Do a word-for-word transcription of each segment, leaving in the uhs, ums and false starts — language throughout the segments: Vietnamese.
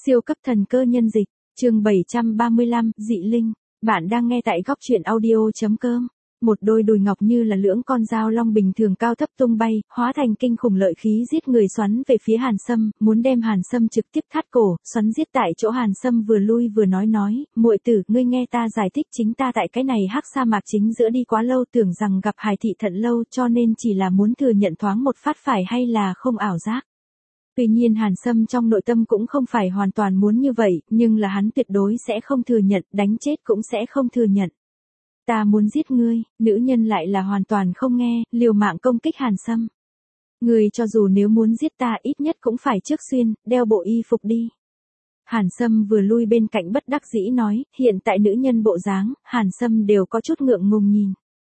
Siêu cấp thần cơ nhân dịch, chương bảy trăm ba mươi lăm, dị linh. Bạn đang nghe tại góc truyện audio.com. Một đôi đùi ngọc như là lưỡng con dao long bình thường cao thấp tung bay, hóa thành kinh khủng lợi khí giết người xoắn về phía Hàn Sâm, muốn đem Hàn Sâm trực tiếp thắt cổ, xoắn giết tại chỗ. Hàn Sâm vừa lui vừa nói nói, muội tử, ngươi nghe ta giải thích, chính ta tại cái này hắc sa mạc chính giữa đi quá lâu, tưởng rằng gặp Hải thị thận lâu, cho nên chỉ là muốn thừa nhận thoáng một phát, phải hay là không ảo giác. Tuy nhiên Hàn Sâm trong nội tâm cũng không phải hoàn toàn muốn như vậy, nhưng là hắn tuyệt đối sẽ không thừa nhận, đánh chết cũng sẽ không thừa nhận. Ta muốn giết ngươi, nữ nhân lại là hoàn toàn không nghe, liều mạng công kích Hàn Sâm. Ngươi cho dù nếu muốn giết ta ít nhất cũng phải trước xuyên, đeo bộ y phục đi. Hàn Sâm vừa lui bên cạnh bất đắc dĩ nói, hiện tại nữ nhân bộ dáng, Hàn Sâm đều có chút ngượng ngùng nhìn.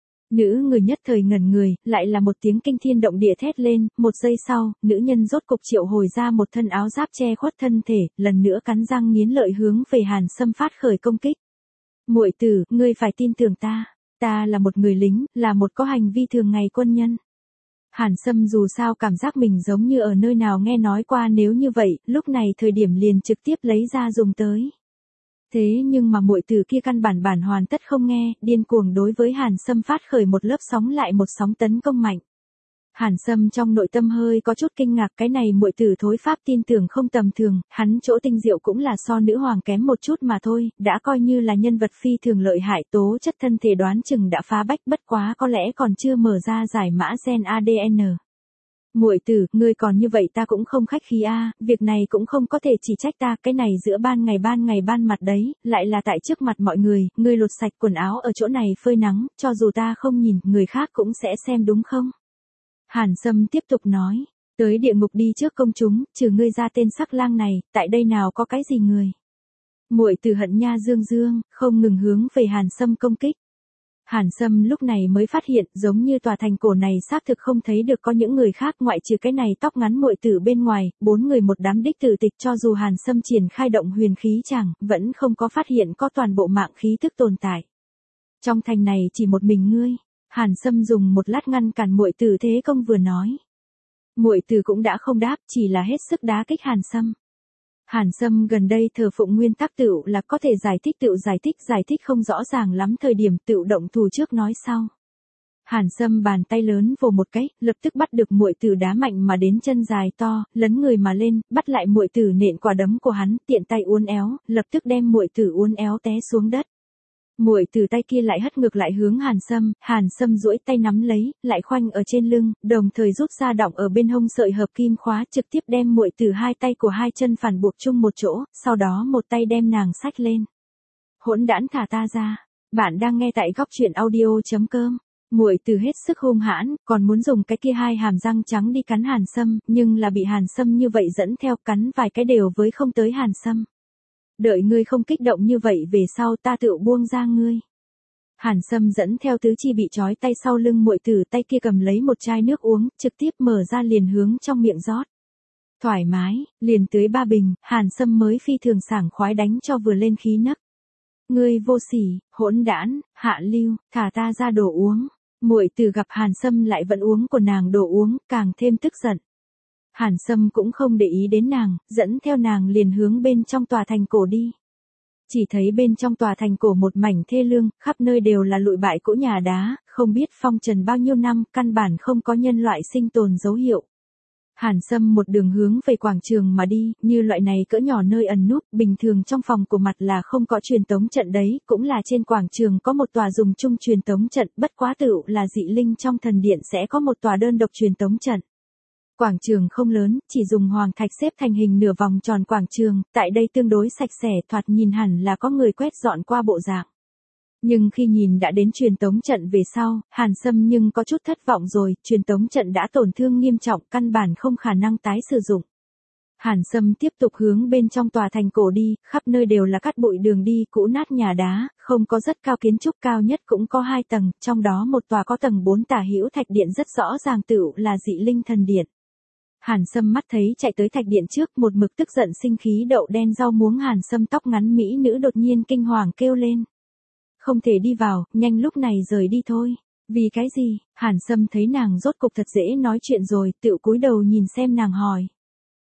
Nữ người nhất thời ngẩn người, lại là một tiếng kinh thiên động địa thét lên, một giây sau, nữ nhân rốt cục triệu hồi ra một thân áo giáp che khuất thân thể, lần nữa cắn răng nghiến lợi hướng về Hàn Sâm phát khởi công kích. Muội tử, ngươi phải tin tưởng ta, ta là một người lính, là một có hành vi thường ngày quân nhân. Hàn Sâm dù sao cảm giác mình giống như ở nơi nào nghe nói qua, nếu như vậy, lúc này thời điểm liền trực tiếp lấy ra dùng tới. Thế nhưng mà muội tử kia căn bản bản hoàn tất không nghe, điên cuồng đối với Hàn Sâm phát khởi một lớp sóng lại một sóng tấn công mạnh. Hàn Sâm trong nội tâm hơi có chút kinh ngạc, cái này muội tử thối pháp tin tưởng không tầm thường, hắn chỗ tinh diệu cũng là so nữ hoàng kém một chút mà thôi, đã coi như là nhân vật phi thường lợi hại, tố chất thân thể đoán chừng đã phá bách, bất quá có lẽ còn chưa mở ra giải mã gen a đê en. Muội tử, ngươi còn như vậy ta cũng không khách khí a, việc này cũng không có thể chỉ trách ta, cái này giữa ban ngày ban ngày ban mặt đấy, lại là tại trước mặt mọi người, ngươi lột sạch quần áo ở chỗ này phơi nắng, cho dù ta không nhìn, người khác cũng sẽ xem đúng không? Hàn Sâm tiếp tục nói, tới địa ngục đi trước công chúng, trừ ngươi ra tên sắc lang này, tại đây nào có cái gì người. Muội tử hận nha dương dương, không ngừng hướng về Hàn Sâm công kích. Hàn Sâm lúc này mới phát hiện, giống như tòa thành cổ này xác thực không thấy được có những người khác ngoại trừ cái này tóc ngắn muội tử bên ngoài, bốn người một đám đích tử tịch, cho dù Hàn Sâm triển khai động huyền khí chẳng, vẫn không có phát hiện có toàn bộ mạng khí thức tồn tại. Trong thành này chỉ một mình ngươi. Hàn Sâm dùng một lát ngăn cản muội tử thế công vừa nói. Muội tử cũng đã không đáp, chỉ là hết sức đá kích Hàn Sâm. Hàn Sâm gần đây thờ phụng nguyên tắc tựu là có thể giải thích tựu giải thích, giải thích không rõ ràng lắm thời điểm tựu động thủ trước nói sau. Hàn Sâm bàn tay lớn vồ một cái, lập tức bắt được muội tử đá mạnh mà đến chân dài to, lấn người mà lên, bắt lại muội tử nện quả đấm của hắn, tiện tay uốn éo, lập tức đem muội tử uốn éo té xuống đất. Muội tử tay kia lại hất ngược lại hướng Hàn Sâm, Hàn Sâm duỗi tay nắm lấy, lại khoanh ở trên lưng, đồng thời rút ra đọng ở bên hông sợi hợp kim khóa, trực tiếp đem muội tử hai tay của hai chân phản buộc chung một chỗ, sau đó một tay đem nàng xách lên. Hỗn đản, thả ta ra. Bạn đang nghe tại góc truyện audio.com. Muội tử hết sức hung hãn, còn muốn dùng cái kia hai hàm răng trắng đi cắn Hàn Sâm, nhưng là bị Hàn Sâm như vậy dẫn theo, cắn vài cái đều với không tới Hàn Sâm. Đợi ngươi không kích động như vậy về sau ta tự buông ra ngươi. Hàn Sâm dẫn theo tứ chi bị trói tay sau lưng muội tử, tay kia cầm lấy một chai nước uống, trực tiếp mở ra liền hướng trong miệng rót. Thoải mái, liền tưới ba bình, Hàn Sâm mới phi thường sảng khoái đánh cho vừa lên khí nấc. Ngươi vô sỉ, hỗn đản, hạ lưu, thả ta ra đổ uống. Muội tử gặp Hàn Sâm lại vẫn uống của nàng đồ uống, càng thêm tức giận. Hàn Sâm cũng không để ý đến nàng, dẫn theo nàng liền hướng bên trong tòa thành cổ đi. Chỉ thấy bên trong tòa thành cổ một mảnh thê lương, khắp nơi đều là lụi bại cỗ nhà đá, không biết phong trần bao nhiêu năm, căn bản không có nhân loại sinh tồn dấu hiệu. Hàn Sâm một đường hướng về quảng trường mà đi, như loại này cỡ nhỏ nơi ẩn núp, bình thường trong phòng của mặt là không có truyền tống trận đấy, cũng là trên quảng trường có một tòa dùng chung truyền tống trận, bất quá tựu là dị linh trong thần điện sẽ có một tòa đơn độc truyền tống trận. Quảng trường không lớn, chỉ dùng hoàng thạch xếp thành hình nửa vòng tròn quảng trường, tại đây tương đối sạch sẽ, thoạt nhìn hẳn là có người quét dọn qua bộ dạng. Nhưng khi nhìn đã đến truyền tống trận về sau, Hàn Sâm nhưng có chút thất vọng rồi, truyền tống trận đã tổn thương nghiêm trọng, căn bản không khả năng tái sử dụng. Hàn Sâm tiếp tục hướng bên trong tòa thành cổ đi, khắp nơi đều là cát bụi đường đi, cũ nát nhà đá, không có rất cao, kiến trúc cao nhất cũng có hai tầng, trong đó một tòa có tầng bốn tả hữu thạch điện rất rõ ràng tựu là dị linh thần điện. Hàn Sâm mắt thấy chạy tới thạch điện trước, một mực tức giận sinh khí đậu đen rau muống Hàn Sâm tóc ngắn mỹ nữ đột nhiên kinh hoàng kêu lên. Không thể đi vào, nhanh lúc này rời đi thôi. Vì cái gì? Hàn Sâm thấy nàng rốt cục thật dễ nói chuyện rồi, tựu cúi đầu nhìn xem nàng hỏi.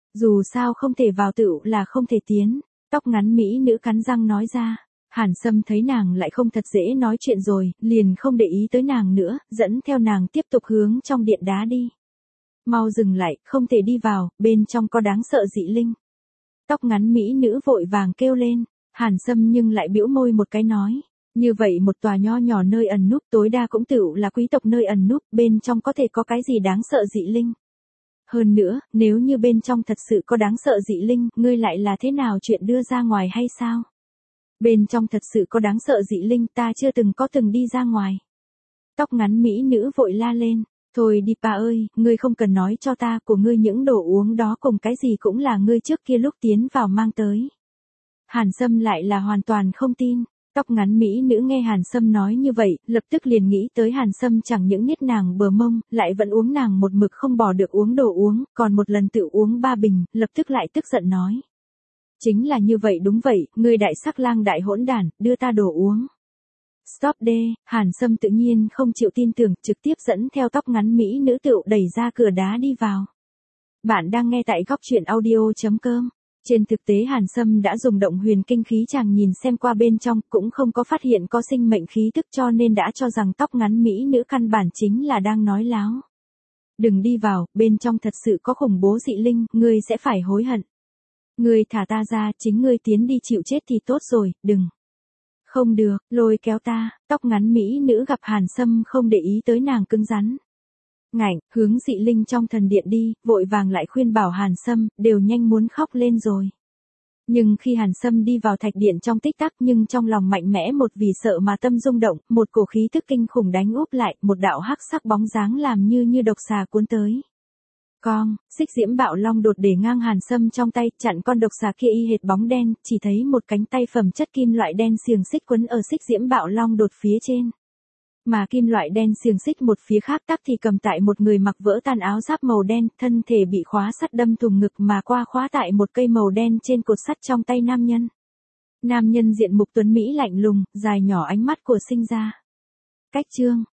Dù sao không thể vào tựu là không thể tiến. Tóc ngắn mỹ nữ cắn răng nói ra. Hàn Sâm thấy nàng lại không thật dễ nói chuyện rồi, liền không để ý tới nàng nữa, dẫn theo nàng tiếp tục hướng trong điện đá đi. Mau dừng lại, không thể đi vào, bên trong có đáng sợ dị linh. Tóc ngắn mỹ nữ vội vàng kêu lên, Hàn Sâm nhưng lại bĩu môi một cái nói. Như vậy một tòa nho nhỏ nơi ẩn núp tối đa cũng tựu là quý tộc nơi ẩn núp, bên trong có thể có cái gì đáng sợ dị linh. Hơn nữa, nếu như bên trong thật sự có đáng sợ dị linh, ngươi lại là thế nào chuyện đưa ra ngoài hay sao? Bên trong thật sự có đáng sợ dị linh, ta chưa từng có từng đi ra ngoài. Tóc ngắn mỹ nữ vội la lên, thôi đi pa ơi, ngươi không cần nói cho ta, của ngươi những đồ uống đó cùng cái gì cũng là ngươi trước kia lúc tiến vào mang tới. Hàn Sâm lại là hoàn toàn không tin. Tóc ngắn mỹ nữ nghe Hàn Sâm nói như vậy, lập tức liền nghĩ tới Hàn Sâm chẳng những niết nàng bờ mông, lại vẫn uống nàng một mực không bỏ được uống đồ uống, còn một lần tự uống ba bình, lập tức lại tức giận nói. Chính là như vậy đúng vậy, ngươi đại sắc lang đại hỗn đản, đưa ta đồ uống. Stop đê, Hàn Sâm tự nhiên không chịu tin tưởng, trực tiếp dẫn theo tóc ngắn mỹ nữ tựu đẩy ra cửa đá đi vào. Bạn đang nghe tại góc truyện audio chấm com. Trên thực tế Hàn Sâm đã dùng động huyền kinh khí chàng nhìn xem qua bên trong, cũng không có phát hiện có sinh mệnh khí tức cho nên đã cho rằng tóc ngắn mỹ nữ căn bản chính là đang nói láo. Đừng đi vào, bên trong thật sự có khủng bố dị linh, ngươi sẽ phải hối hận. Ngươi thả ta ra, chính ngươi tiến đi chịu chết thì tốt rồi, đừng. Không được, lôi kéo ta, tóc ngắn mỹ nữ gặp Hàn Sâm không để ý tới nàng cứng rắn. Ngạnh, hướng dị linh trong thần điện đi, vội vàng lại khuyên bảo Hàn Sâm, đều nhanh muốn khóc lên rồi. Nhưng khi Hàn Sâm đi vào thạch điện trong tích tắc nhưng trong lòng mạnh mẽ một vì sợ mà tâm rung động, một cổ khí thức kinh khủng đánh úp lại, một đạo hắc sắc bóng dáng làm như như độc xà cuốn tới. Con, xích diễm bạo long đột để ngang Hàn Sâm trong tay, chặn con độc xà kia y hệt bóng đen, chỉ thấy một cánh tay phẩm chất kim loại đen xiềng xích quấn ở xích diễm bạo long đột phía trên. Mà kim loại đen xiềng xích một phía khác tắc thì cầm tại một người mặc vỡ tan áo giáp màu đen, thân thể bị khóa sắt đâm thủng ngực mà qua khóa tại một cây màu đen trên cột sắt trong tay nam nhân. Nam nhân diện mục tuấn Mỹ lạnh lùng, dài nhỏ ánh mắt của sinh ra. Cách chương,